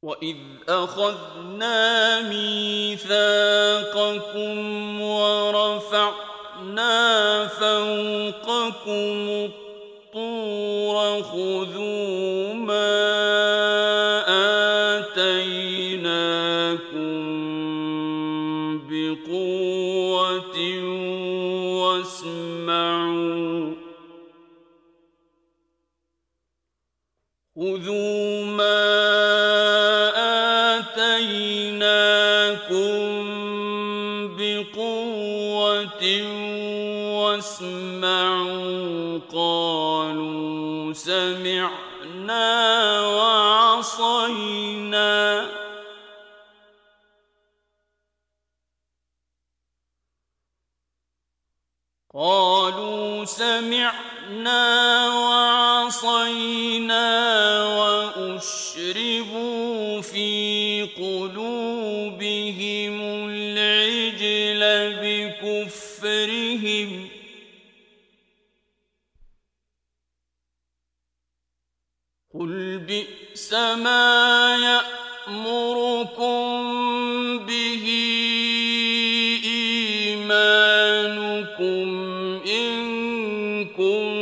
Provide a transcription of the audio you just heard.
وَإِذْ أَخَذْنَا مِيثَاقَكُمْ وَرَفَعْنَا فَوْقَكُمُ الطُّورَ خُذُوا مَا آتَيْنَاكُم بِقُوَّةٍ وَاسْمَعُوا خُذُوا مَا آتَيْنَاكُم بِقُوَّةٍ وَاسْمَعُوا قَالُوا سَمِعْنَا وَعَصَيْنَا وَأُشْرِبُوا فِي قُلُوبِهِمُ الْعِجْلَ بِكُفْرِهِمْ ۚ قُلْ بِئْسَ مَا يَأْمُرُكُم بِهِ إِيمَانُكُمْ إِن كُنتُم